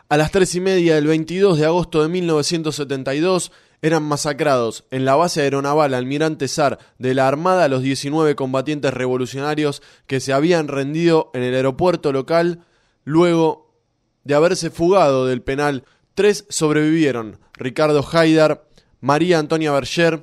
A las 3:30 del 22 de agosto de 1972 eran masacrados en la base aeronaval Almirante Sar de la Armada los 19 combatientes revolucionarios que se habían rendido en el aeropuerto local luego de haberse fugado del penal. 3 sobrevivieron: Ricardo Haidar, María Antonia Berger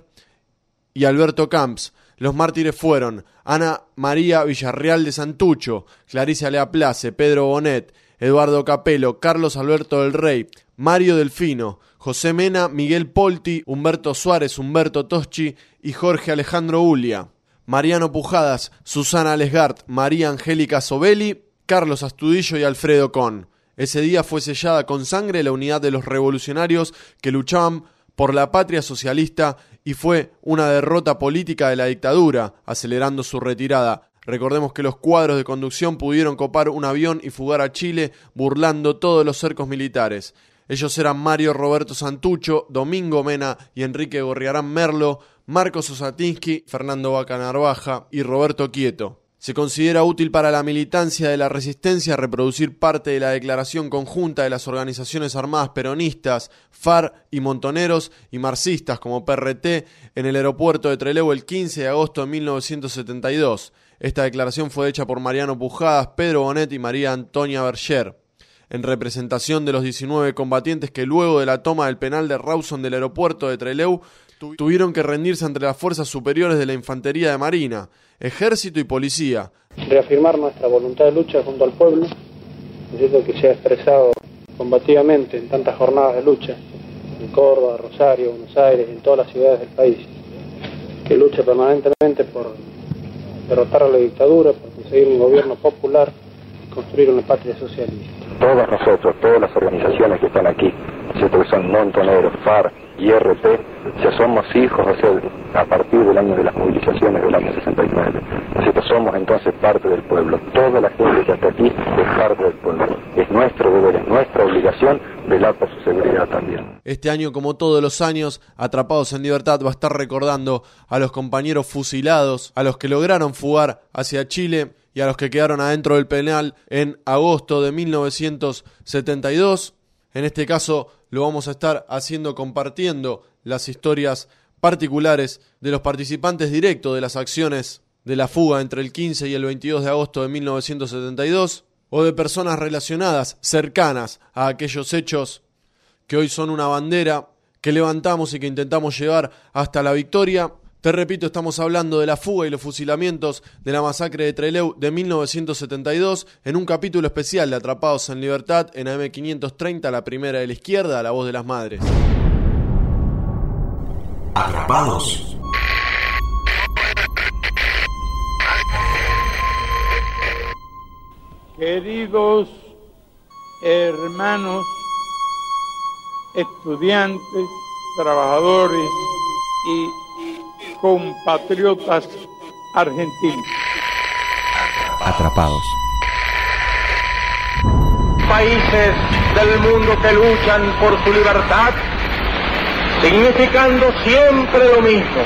y Alberto Camps. Los mártires fueron Ana María Villarreal de Santucho, Clarice Aleaplace, Pedro Bonet, Eduardo Capello, Carlos Alberto del Rey, Mario Delfino, José Mena, Miguel Polti, Humberto Suárez, Humberto Toschi y Jorge Alejandro Ulia, Mariano Pujadas, Susana Lesgart, María Angélica Sobelli, Carlos Astudillo y Alfredo Con. Ese día fue sellada con sangre la unidad de los revolucionarios que luchaban por la patria socialista y fue una derrota política de la dictadura, acelerando su retirada. Recordemos que los cuadros de conducción pudieron copar un avión y fugar a Chile burlando todos los cercos militares. Ellos eran Mario Roberto Santucho, Domingo Mena y Enrique Gorriarán Merlo, Marcos Osatinsky, Fernando Vaca Narvaja y Roberto Quieto. Se considera útil para la militancia de la resistencia reproducir parte de la declaración conjunta de las organizaciones armadas peronistas, FARC y montoneros y marxistas como PRT en el aeropuerto de Trelew el 15 de agosto de 1972. Esta declaración fue hecha por Mariano Pujadas, Pedro Bonet y María Antonia Berger, en representación de los 19 combatientes que luego de la toma del penal de Rawson del aeropuerto de Trelew tuvieron que rendirse ante las fuerzas superiores de la Infantería de Marina, Ejército y Policía. Reafirmar nuestra voluntad de lucha junto al pueblo, desde que se ha expresado combativamente en tantas jornadas de lucha, en Córdoba, Rosario, Buenos Aires, en todas las ciudades del país, que lucha permanentemente por derrotar a la dictadura, por conseguir un gobierno popular y construir una patria socialista. Todos nosotros, todas las organizaciones que están aquí, que son montoneros, FARC, IRP, somos hijos, a partir del año de las movilizaciones del año 69. Nosotros somos entonces parte del pueblo. Toda la gente que está aquí es parte del pueblo. Es nuestro deber, es nuestra obligación velar por su seguridad también. Este año, como todos los años, Atrapados en Libertad va a estar recordando a los compañeros fusilados, a los que lograron fugar hacia Chile y a los que quedaron adentro del penal en agosto de 1972. En este caso lo vamos a estar haciendo compartiendo las historias particulares de los participantes directos de las acciones de la fuga entre el 15 y el 22 de agosto de 1972 o de personas relacionadas, cercanas a aquellos hechos que hoy son una bandera que levantamos y que intentamos llevar hasta la victoria. Te repito, estamos hablando de la fuga y los fusilamientos de la masacre de Trelew de 1972 en un capítulo especial de Atrapados en Libertad en AM530, la primera de la izquierda, la voz de las madres. Atrapados. Queridos hermanos, estudiantes, trabajadores y compatriotas argentinos. Atrapados. Países del mundo que luchan por su libertad, significando siempre lo mismo: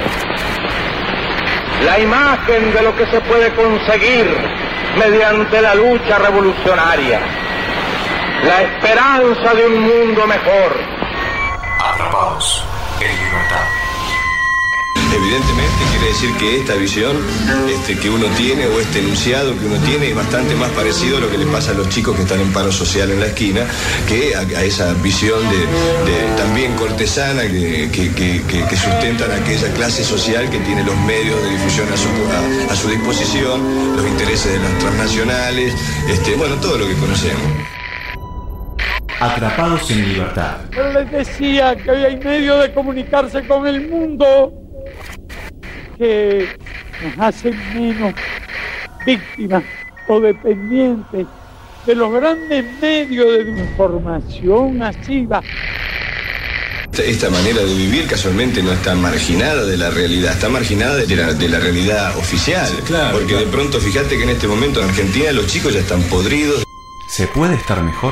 la imagen de lo que se puede conseguir mediante la lucha revolucionaria, la esperanza de un mundo mejor. Atrapados en Libertad. Evidentemente quiere decir que esta visión que uno tiene, o este enunciado que uno tiene, es bastante más parecido a lo que le pasa a los chicos que están en paro social en la esquina, que a esa visión de también cortesana que sustentan aquella clase social que tiene los medios de difusión a su disposición, los intereses de las transnacionales, todo lo que conocemos. Atrapados en Libertad. Pero les decía que hoy hay medio de comunicarse con el mundo que nos hacen menos víctimas o dependientes de los grandes medios de información masiva. Esta manera de vivir casualmente no está marginada de la realidad, está marginada de la realidad oficial. Claro, porque de pronto fíjate que en este momento en Argentina los chicos ya están podridos. ¿Se puede estar mejor?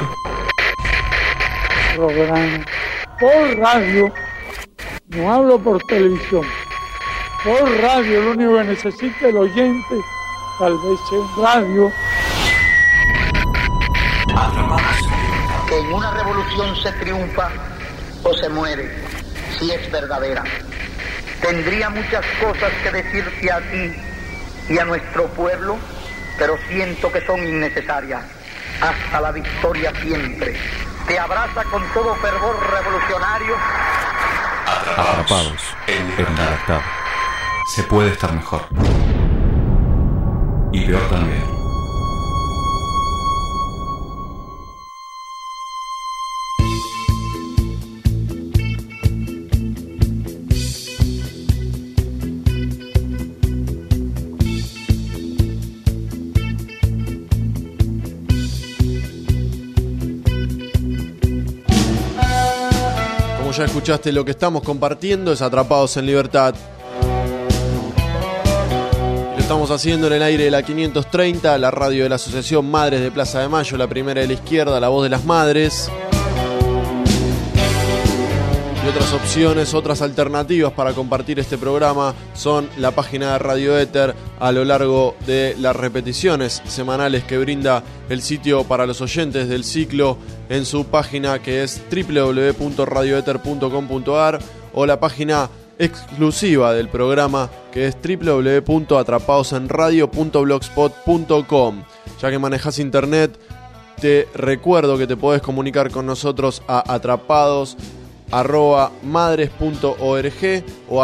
Programa por radio, no hablo por televisión. Por radio, lo único que necesita el oyente, tal vez en radio. que en una revolución se triunfa o se muere, si es verdadera. Tendría muchas cosas que decirte a ti y a nuestro pueblo, pero siento que son innecesarias. Hasta la victoria siempre. Te abraza con todo fervor revolucionario. Atrapados en libertad. Se puede estar mejor. Y peor también. Ya escuchaste, lo que estamos compartiendo es Atrapados en Libertad. Lo estamos haciendo en el aire de la 530, la radio de la Asociación Madres de Plaza de Mayo, la primera de la izquierda, la voz de las madres. Y otras opciones, otras alternativas para compartir este programa son la página de Radio Éter a lo largo de las repeticiones semanales que brinda el sitio para los oyentes del ciclo en su página, que es www.radioeter.com.ar, o la página exclusiva del programa, que es www.atrapadosenradio.blogspot.com. Ya que manejas internet, te recuerdo que te podés comunicar con nosotros a atrapados@madres.org o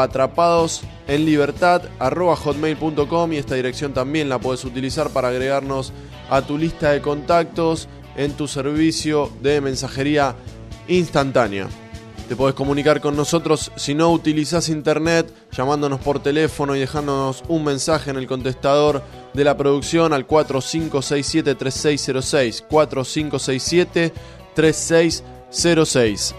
atrapadosenlibertad@hotmail.com, y esta dirección también la podés utilizar para agregarnos a tu lista de contactos en tu servicio de mensajería instantánea. Te podés comunicar con nosotros si no utilizás internet, llamándonos por teléfono y dejándonos un mensaje en el contestador de la producción al 4567-3606, 4567-3606.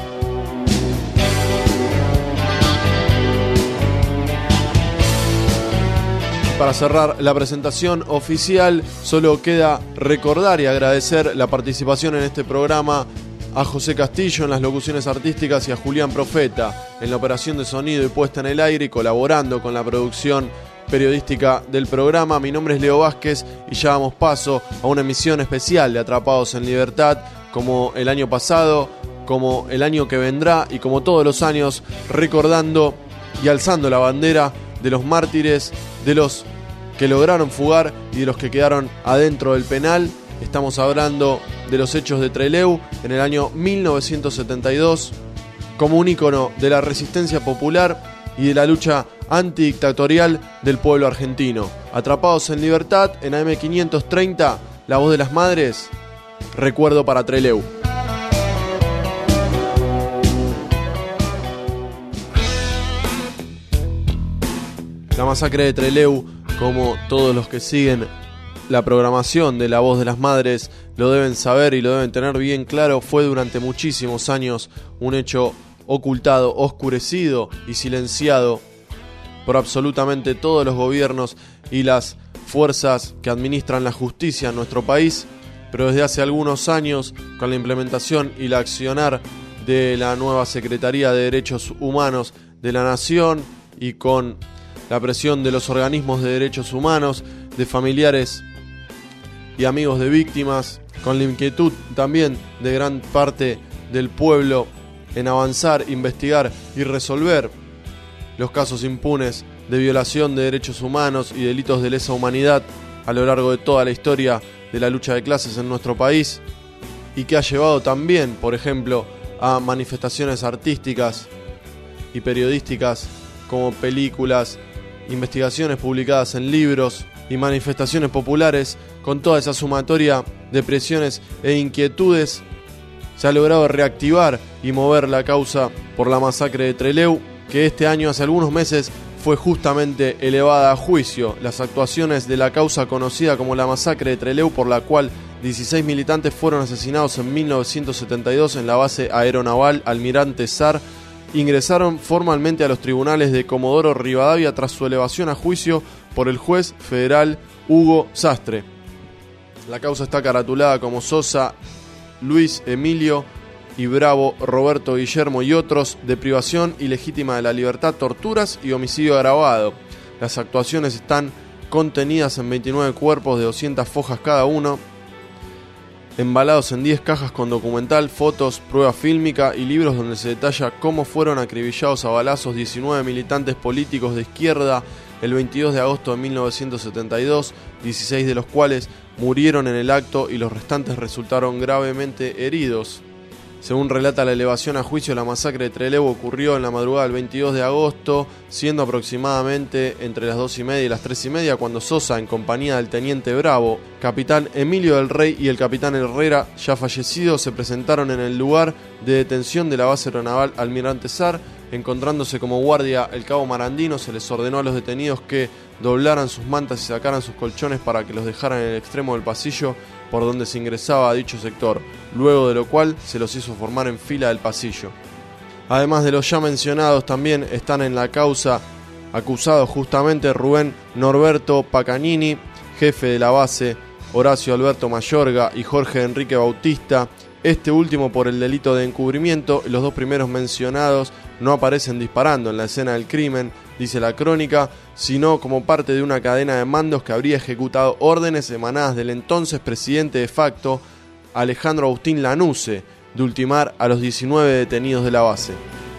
Para cerrar la presentación oficial, solo queda recordar y agradecer la participación en este programa a José Castillo en las locuciones artísticas y a Julián Profeta en la operación de sonido y puesta en el aire y colaborando con la producción periodística del programa. Mi nombre es Leo Vázquez y ya damos paso a una emisión especial de Atrapados en Libertad, como el año pasado, como el año que vendrá y como todos los años, recordando y alzando la bandera de los mártires, de los que lograron fugar y de los que quedaron adentro del penal. Estamos hablando de los hechos de Trelew en el año 1972, como un ícono de la resistencia popular y de la lucha antidictatorial del pueblo argentino. Atrapados en Libertad, en AM 530, la voz de las madres, recuerdo para Trelew. La masacre de Trelew, como todos los que siguen la programación de La Voz de las Madres lo deben saber y lo deben tener bien claro, fue durante muchísimos años un hecho ocultado, oscurecido y silenciado por absolutamente todos los gobiernos y las fuerzas que administran la justicia en nuestro país, pero desde hace algunos años, con la implementación y la accionar de la nueva Secretaría de Derechos Humanos de la Nación y con la presión de los organismos de derechos humanos, de familiares y amigos de víctimas, con la inquietud también de gran parte del pueblo en avanzar, investigar y resolver los casos impunes de violación de derechos humanos y delitos de lesa humanidad a lo largo de toda la historia de la lucha de clases en nuestro país, y que ha llevado también, por ejemplo, a manifestaciones artísticas y periodísticas como películas, investigaciones publicadas en libros y manifestaciones populares. Con toda esa sumatoria de presiones e inquietudes, se ha logrado reactivar y mover la causa por la masacre de Trelew, que este año, hace algunos meses, fue justamente elevada a juicio. Las actuaciones de la causa conocida como la masacre de Trelew, por la cual 16 militantes fueron asesinados en 1972 en la base aeronaval Almirante Sar, ingresaron formalmente a los tribunales de Comodoro Rivadavia tras su elevación a juicio por el juez federal Hugo Sastre. La causa está caratulada como Sosa, Luis Emilio y Bravo, Roberto Guillermo y otros, de privación ilegítima de la libertad, torturas y homicidio agravado. Las actuaciones están contenidas en 29 cuerpos de 200 fojas cada uno, embalados en 10 cajas con documental, fotos, prueba fílmica y libros donde se detalla cómo fueron acribillados a balazos 19 militantes políticos de izquierda el 22 de agosto de 1972, 16 de los cuales murieron en el acto y los restantes resultaron gravemente heridos. Según relata la elevación a juicio, la masacre de Trelew ocurrió en la madrugada del 22 de agosto, siendo aproximadamente entre las 2:30 y las 3:30 cuando Sosa, en compañía del teniente Bravo, capitán Emilio del Rey y el capitán Herrera, ya fallecidos, se presentaron en el lugar de detención de la base aeronaval Almirante Sar. Encontrándose como guardia el cabo Marandino, se les ordenó a los detenidos que doblaran sus mantas y sacaran sus colchones para que los dejaran en el extremo del pasillo por donde se ingresaba a dicho sector, luego de lo cual se los hizo formar en fila del pasillo. Además de los ya mencionados, también están en la causa acusados justamente Rubén Norberto Pacanini, jefe de la base, Horacio Alberto Mayorga y Jorge Enrique Bautista, este último por el delito de encubrimiento. Los dos primeros mencionados no aparecen disparando en la escena del crimen, dice la crónica, sino como parte de una cadena de mandos que habría ejecutado órdenes emanadas del entonces presidente de facto, Alejandro Agustín Lanusse, de ultimar a los 19 detenidos de la base.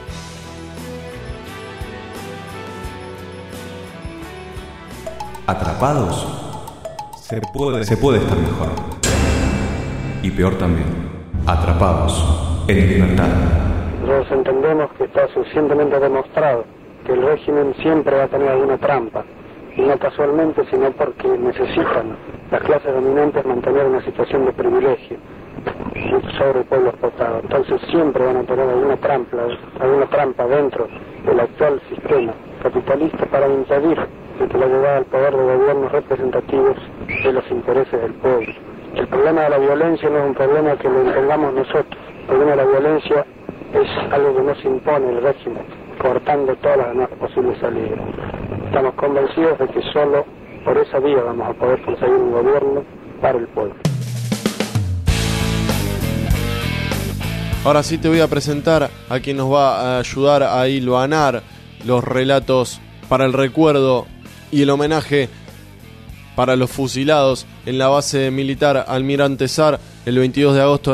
Atrapados, se puede estar mejor. Y peor también. Atrapados en libertad. Nosotros entendemos que está suficientemente demostrado que el régimen siempre va a tener alguna trampa, y no casualmente, sino porque necesitan las clases dominantes mantener una situación de privilegio sobre el pueblo explotado. Entonces siempre van a tener alguna trampa dentro del actual sistema capitalista para impedir que la llegada al poder de gobiernos representativos de los intereses del pueblo. El problema de la violencia no es un problema que lo impongamos nosotros. El problema de la violencia es algo que nos impone el régimen, cortando todas las demás posibles salidas. Estamos convencidos de que solo por esa vía vamos a poder conseguir un gobierno para el pueblo. Ahora sí te voy a presentar a quien nos va a ayudar a hilvanar los relatos para el recuerdo y el homenaje para los fusilados en la base militar Almirante Sar el 22 de agosto de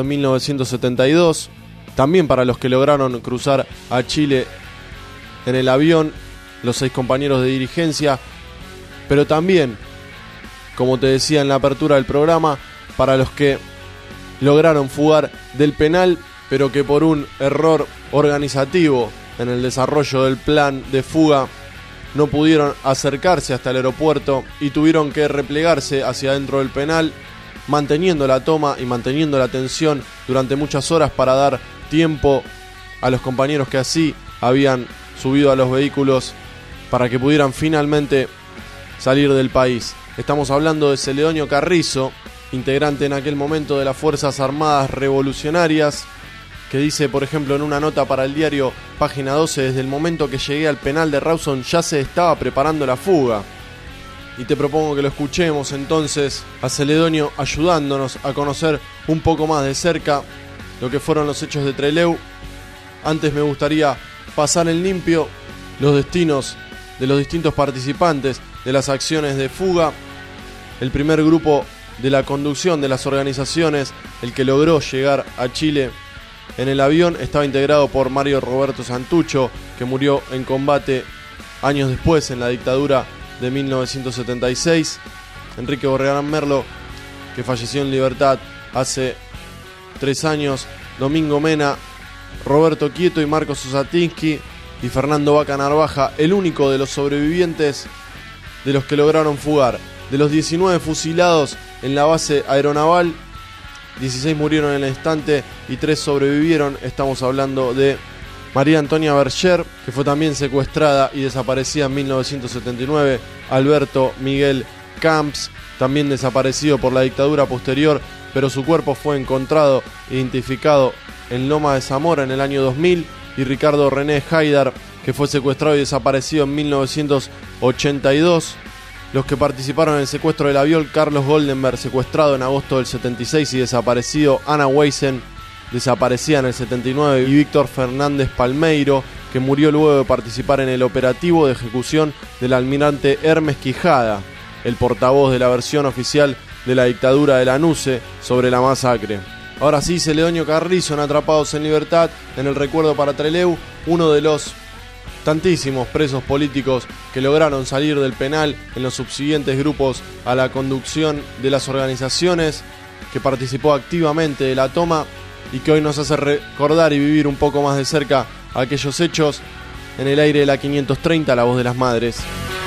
1972. También para los que lograron cruzar a Chile en el avión, los 6 compañeros de dirigencia. Pero también, como te decía en la apertura del programa, para los que lograron fugar del penal, pero que por un error organizativo en el desarrollo del plan de fuga no pudieron acercarse hasta el aeropuerto y tuvieron que replegarse hacia adentro del penal, manteniendo la toma y manteniendo la tensión durante muchas horas para dar tiempo a los compañeros que así habían subido a los vehículos para que pudieran finalmente salir del país. Estamos hablando de Celedonio Carrizo, integrante en aquel momento de las Fuerzas Armadas Revolucionarias, que dice, por ejemplo, en una nota para el diario Página 12, desde el momento que llegué al penal de Rawson ya se estaba preparando la fuga. Y te propongo que lo escuchemos entonces a Celedonio ayudándonos a conocer un poco más de cerca lo que fueron los hechos de Trelew. Antes me gustaría pasar en limpio los destinos de los distintos participantes de las acciones de fuga. El primer grupo de la conducción de las organizaciones, el que logró llegar a Chile en el avión, estaba integrado por Mario Roberto Santucho, que murió en combate años después en la dictadura de 1976, Enrique Borregarán Merlo, que falleció en libertad hace 3 años, Domingo Mena, Roberto Quieto y Marcos Osatinsky, y Fernando Vaca Narvaja, el único de los sobrevivientes de los que lograron fugar. De los 19 fusilados en la base aeronaval, 16 murieron en el instante y 3 sobrevivieron. Estamos hablando de María Antonia Berger, que fue también secuestrada y desaparecida en 1979. Alberto Miguel Camps, también desaparecido por la dictadura posterior, pero su cuerpo fue encontrado e identificado en Loma de Zamora en el año 2000. Y Ricardo René Haidar, que fue secuestrado y desaparecido en 1982. Los que participaron en el secuestro del avión: Carlos Goldenberg, secuestrado en agosto del 76 y desaparecido; Ana Weisen, desaparecida en el 79, y Víctor Fernández Palmeiro, que murió luego de participar en el operativo de ejecución del almirante Hermes Quijada, el portavoz de la versión oficial de la dictadura de Lanuse sobre la masacre. Ahora sí, Celedonio Carrizo en Atrapados en Libertad, en el recuerdo para Trelew, uno de los tantísimos presos políticos que lograron salir del penal en los subsiguientes grupos a la conducción de las organizaciones, que participó activamente de la toma y que hoy nos hace recordar y vivir un poco más de cerca aquellos hechos. En el aire de la 530, la voz de las madres.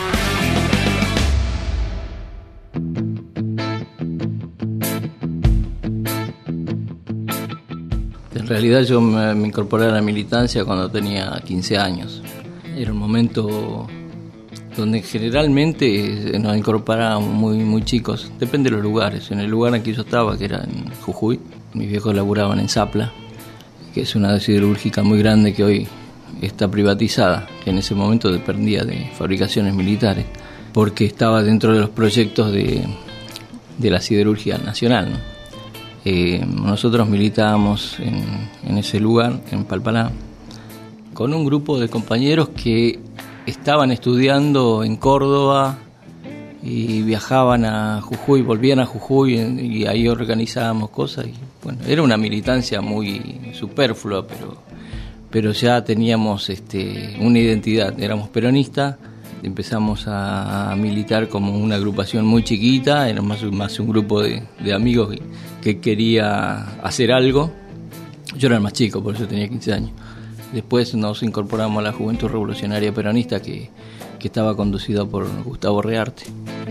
En realidad yo me incorporé a la militancia cuando tenía 15 años. Era un momento donde generalmente nos incorporábamos muy chicos, depende de los lugares. En el lugar en que yo estaba, que era en Jujuy, mis viejos laburaban en Zapla, que es una siderúrgica muy grande que hoy está privatizada, que en ese momento dependía de fabricaciones militares, porque estaba dentro de los proyectos de la siderurgia nacional, ¿no? Nosotros militábamos en ese lugar, en Palpalá, con un grupo de compañeros que estaban estudiando en Córdoba y viajaban a Jujuy, volvían a Jujuy y ahí organizábamos cosas. Y, bueno, era una militancia muy superflua, pero ya teníamos una identidad, éramos peronistas. Empezamos a militar como una agrupación muy chiquita, era más un grupo de amigos que quería hacer algo. Yo era el más chico, por eso tenía 15 años. Después nos incorporamos a la Juventud Revolucionaria Peronista que estaba conducida por Gustavo Rearte.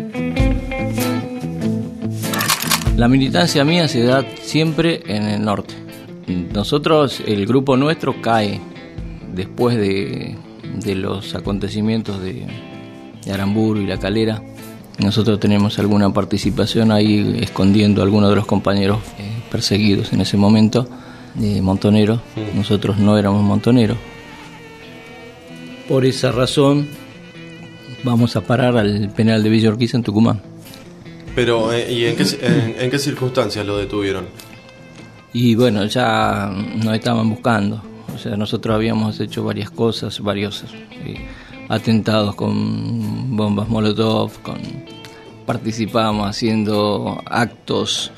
La militancia mía se da siempre en el norte. Nosotros, el grupo nuestro cae después de los acontecimientos de Aramburu y La Calera. Nosotros tenemos alguna participación ahí escondiendo a algunos de los compañeros perseguidos en ese momento, montoneros. Nosotros no éramos montoneros. Por esa razón vamos a parar al penal de Villa Urquiza en Tucumán. Pero, ¿y en qué circunstancias lo detuvieron? Y bueno, ya nos estaban buscando. O sea, nosotros habíamos hecho varias cosas, varios atentados con bombas Molotov, participábamos haciendo actos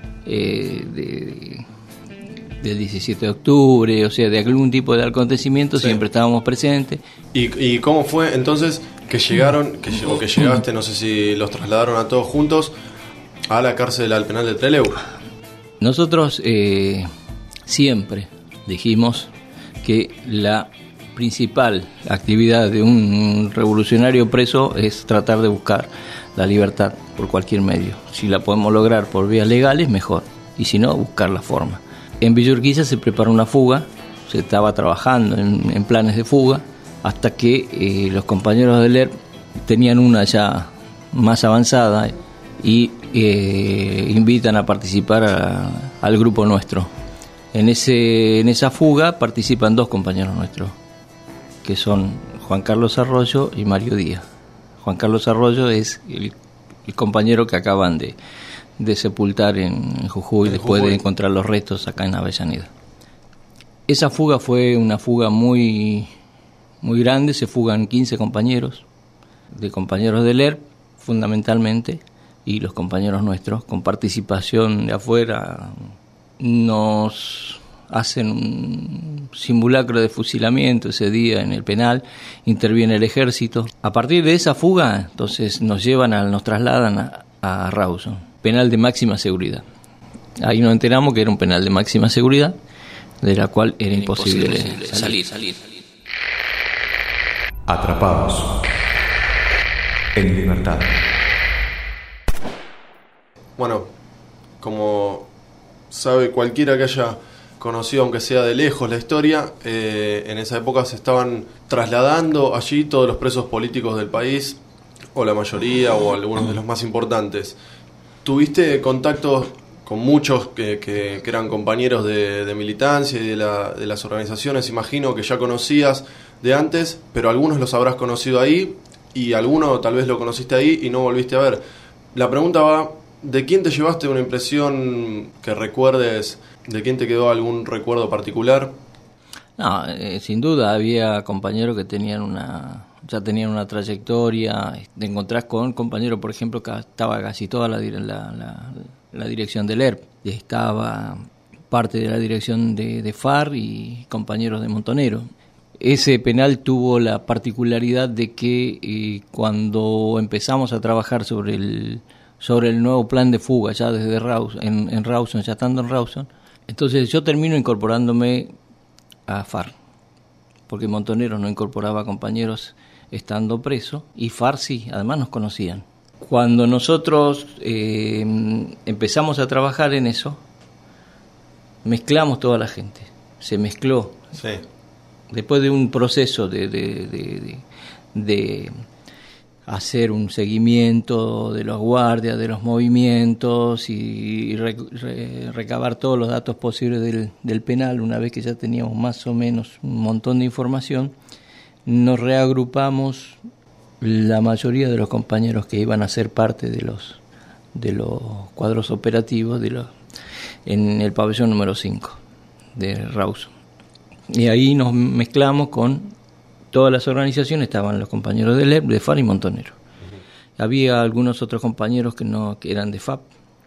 del 17 de octubre, o sea, de algún tipo de acontecimiento, sí. Siempre estábamos presentes. ¿Y cómo fue entonces que llegaron, que llegaste, no sé si los trasladaron a todos juntos a la cárcel, al penal de Trelew? Nosotros siempre dijimos que la principal actividad de un revolucionario preso es tratar de buscar la libertad por cualquier medio. Si la podemos lograr por vías legales, mejor, y si no, buscar la forma. En Villa Urquiza se preparó una fuga, se estaba trabajando en planes de fuga, hasta que los compañeros del ERP tenían una ya más avanzada y invitan a participar al grupo nuestro. En esa fuga participan dos compañeros nuestros, que son Juan Carlos Arroyo y Mario Díaz. Juan Carlos Arroyo es el compañero que acaban de sepultar en Jujuy después de encontrar los restos acá en Avellaneda. Esa fuga fue una fuga muy grande, se fugan 15 compañeros, de compañeros del ERP fundamentalmente, y los compañeros nuestros, con participación de afuera. Nos hacen un simulacro de fusilamiento ese día en el penal, interviene el ejército. A partir de esa fuga, entonces nos trasladan a Rawson, penal de máxima seguridad. Ahí nos enteramos que era un penal de máxima seguridad, de la cual era imposible salir. Atrapados en libertad. Bueno, como sabe cualquiera que haya conocido, aunque sea de lejos, la historia, en esa época se estaban trasladando allí todos los presos políticos del país, o la mayoría, o algunos de los más importantes. ¿Tuviste contactos con muchos que eran compañeros de militancia y de las organizaciones? Imagino que ya conocías de antes, pero algunos los habrás conocido ahí, y alguno tal vez lo conociste ahí y no volviste a ver. La pregunta va: ¿de quién te llevaste una impresión que recuerdes? ¿De quién te quedó algún recuerdo particular? No, sin duda había compañeros que ya tenían una trayectoria. Te encontrás con compañeros, por ejemplo, que estaba casi toda la dirección del ERP, y estaba parte de la dirección de FAR y compañeros de Montonero. Ese penal tuvo la particularidad de que cuando empezamos a trabajar sobre el nuevo plan de fuga, ya desde Rawson, en Rawson, ya estando en Rawson, entonces yo termino incorporándome a FAR, porque Montoneros no incorporaba compañeros estando preso, y FAR sí, además nos conocían. Cuando nosotros empezamos a trabajar en eso, mezclamos toda la gente, se mezcló. Sí. Después de un proceso de hacer un seguimiento de los guardias, de los movimientos y recabar todos los datos posibles del penal, una vez que ya teníamos más o menos un montón de información, nos reagrupamos la mayoría de los compañeros que iban a ser parte de los cuadros operativos en el pabellón número 5 de Rawson. Y ahí nos mezclamos con todas las organizaciones, estaban los compañeros de LEP, de FAR y Montonero. Uh-huh. Había algunos otros compañeros que eran de FAP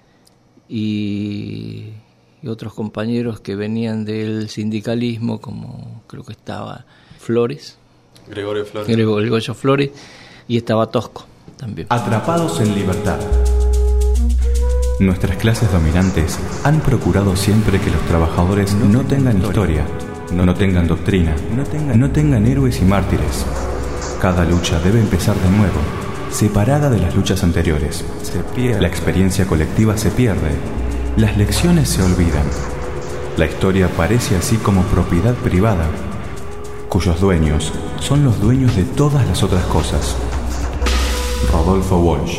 y otros compañeros que venían del sindicalismo, como creo que estaba Flores. Gregorio Flores, y estaba Tosco también. Atrapados en libertad. Nuestras clases dominantes han procurado siempre que los trabajadores no tengan historia, no tengan doctrina, no tengan héroes y mártires. Cada lucha debe empezar de nuevo, separada de las luchas anteriores. La experiencia colectiva se pierde, las lecciones se olvidan. La historia parece así como propiedad privada, cuyos dueños son los dueños de todas las otras cosas. Rodolfo Walsh.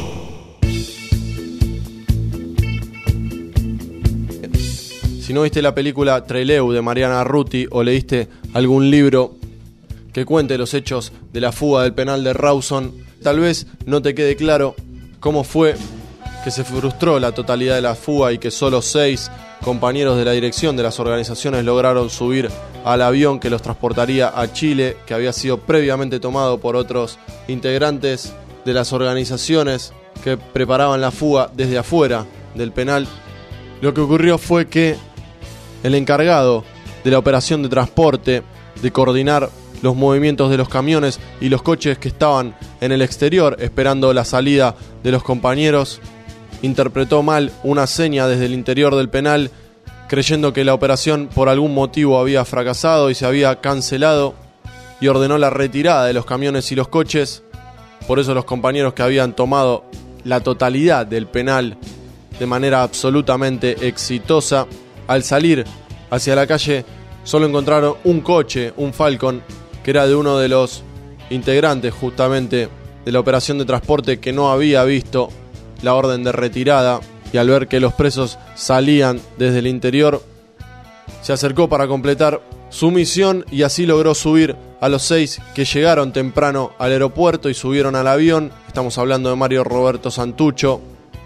Si no viste la película Trelew de Mariana Arruti o leíste algún libro que cuente los hechos de la fuga del penal de Rawson, tal vez no te quede claro cómo fue que se frustró la totalidad de la fuga y que solo 6 compañeros de la dirección de las organizaciones lograron subir al avión que los transportaría a Chile, que había sido previamente tomado por otros integrantes de las organizaciones que preparaban la fuga desde afuera del penal. Lo que ocurrió fue que el encargado de la operación de transporte, de coordinar los movimientos de los camiones y los coches que estaban en el exterior esperando la salida de los compañeros, interpretó mal una seña desde el interior del penal, creyendo que la operación por algún motivo había fracasado y se había cancelado, y ordenó la retirada de los camiones y los coches. Por eso los compañeros que habían tomado la totalidad del penal de manera absolutamente exitosa, al salir hacia la calle solo encontraron un coche, un Falcon, que era de uno de los integrantes justamente de la operación de transporte, que no había visto la orden de retirada, y al ver que los presos salían desde el interior, se acercó para completar su misión y así logró subir a los 6 que llegaron temprano al aeropuerto y subieron al avión. Estamos hablando de Mario Roberto Santucho,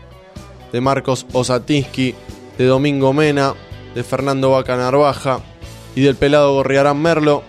de Marcos Osatinsky, de Domingo Mena, de Fernando Vaca Narvaja y del pelado Gorriarán Merlo.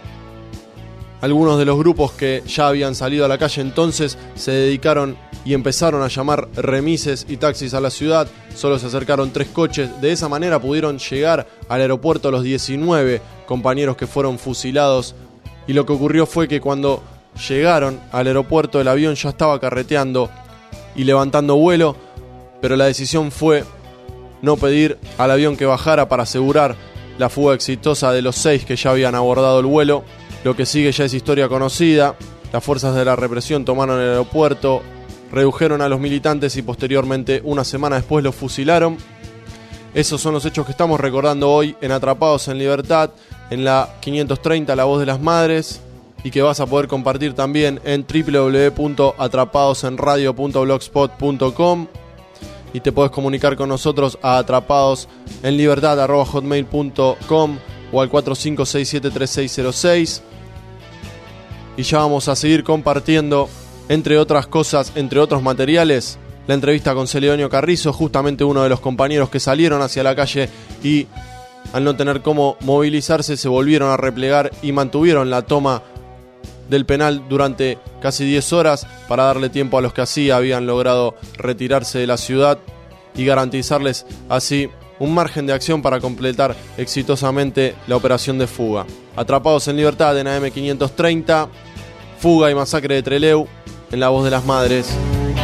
Algunos de los grupos que ya habían salido a la calle entonces se dedicaron y empezaron a llamar remises y taxis a la ciudad. Solo se acercaron 3 coches. De esa manera pudieron llegar al aeropuerto los 19 compañeros que fueron fusilados. Y lo que ocurrió fue que cuando llegaron al aeropuerto el avión ya estaba carreteando y levantando vuelo, pero la decisión fue no pedir al avión que bajara para asegurar la fuga exitosa de los 6 que ya habían abordado el vuelo. Lo que sigue ya es historia conocida. Las fuerzas de la represión tomaron el aeropuerto, redujeron a los militantes y posteriormente, una semana después, los fusilaron. Esos son los hechos que estamos recordando hoy en Atrapados en Libertad, en la 530 La Voz de las Madres, y que vas a poder compartir también en www.atrapadosenradio.blogspot.com, y te podés comunicar con nosotros a atrapadosenlibertad@hotmail.com o al 45673606. Y ya vamos a seguir compartiendo, entre otras cosas, entre otros materiales, la entrevista con Celedonio Carrizo, justamente uno de los compañeros que salieron hacia la calle y Al no tener cómo movilizarse, se volvieron a replegar y mantuvieron la toma del penal durante casi 10 horas para darle tiempo a los que así habían logrado retirarse de la ciudad y garantizarles así un margen de acción para completar exitosamente la operación de fuga. Atrapados en libertad en AM 530, fuga y masacre de Trelew, en la voz de las madres.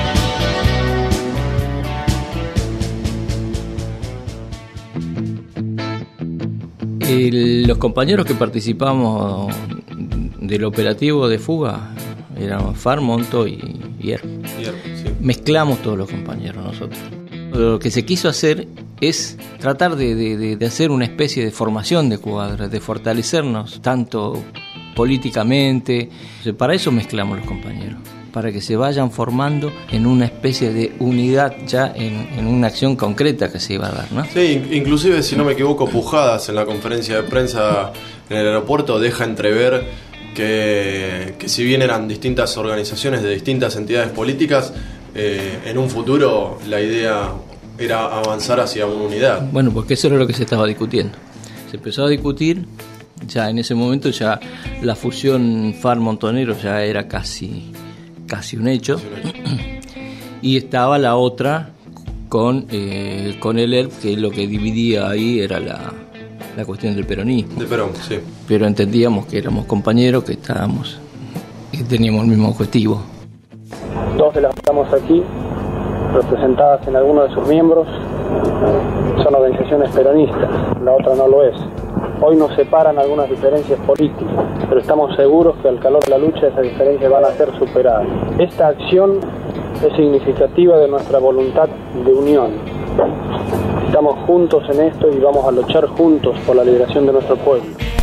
Los compañeros que participamos del operativo de fuga eran Far, Monto y Hierro. Sí. Mezclamos todos los compañeros nosotros. Lo que se quiso hacer es tratar de hacer una especie de formación de cuadras, de fortalecernos tanto políticamente. Para eso mezclamos los compañeros, para que se vayan formando en una especie de unidad ya en una acción concreta que se iba a dar, ¿no? Sí, inclusive, si no me equivoco, Pujadas en la conferencia de prensa en el aeropuerto deja entrever que si bien eran distintas organizaciones de distintas entidades políticas, en un futuro la idea era avanzar hacia una unidad. Bueno, porque eso era lo que se estaba discutiendo. Se empezó a discutir, ya en ese momento ya la fusión FAR-Montonero ya era casi un hecho. Y estaba la otra con el ERP, que lo que dividía ahí era la cuestión del peronismo. De Perón, sí. Pero entendíamos que éramos compañeros, que teníamos el mismo objetivo. Dos de las que estamos aquí, representadas en algunos de sus miembros, son organizaciones peronistas, la otra no lo es. Hoy nos separan algunas diferencias políticas, pero estamos seguros que al calor de la lucha esas diferencias van a ser superadas. Esta acción es significativa de nuestra voluntad de unión. Estamos juntos en esto y vamos a luchar juntos por la liberación de nuestro pueblo.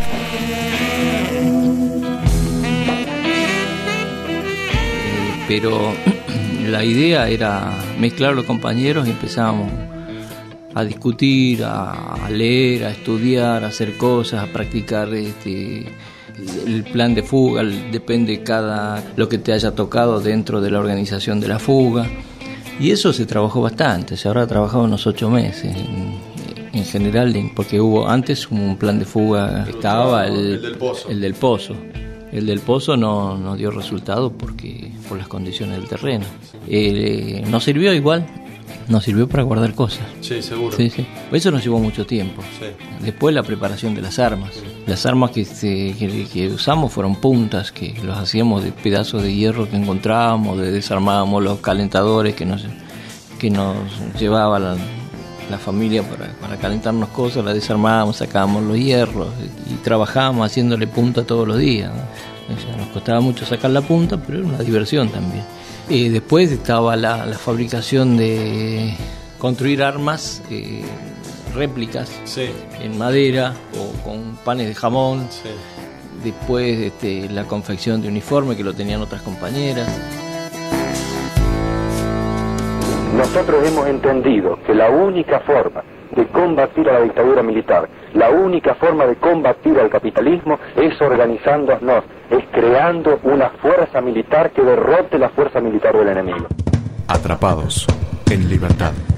Pero la idea era mezclar a los compañeros y empezábamos a discutir, a leer, a estudiar, a hacer cosas, a practicar el plan de fuga. Depende lo que te haya tocado dentro de la organización de la fuga. Y eso se trabajó bastante, se habrá trabajado unos 8 meses en general, porque antes un plan de fuga, estaba el del Pozo. El del Pozo no dio resultado por las condiciones del terreno. Nos sirvió igual, nos sirvió para guardar cosas. Sí, seguro. Sí. Eso nos llevó mucho tiempo. Sí. Después la preparación de las armas. Las armas que usamos fueron puntas, que los hacíamos de pedazos de hierro que encontrábamos, desarmábamos los calentadores que nos llevaba la familia para calentarnos cosas, la desarmábamos, sacábamos los hierros y trabajábamos haciéndole punta todos los días, ¿no? O sea, nos costaba mucho sacar la punta, pero era una diversión también. Después estaba la fabricación de construir armas, réplicas, sí, en madera o con panes de jamón. Sí. Después la confección de uniforme, que lo tenían otras compañeras. Nosotros hemos entendido que la única forma de combatir a la dictadura militar, la única forma de combatir al capitalismo es organizándonos, es creando una fuerza militar que derrote la fuerza militar del enemigo. Atrapados en libertad.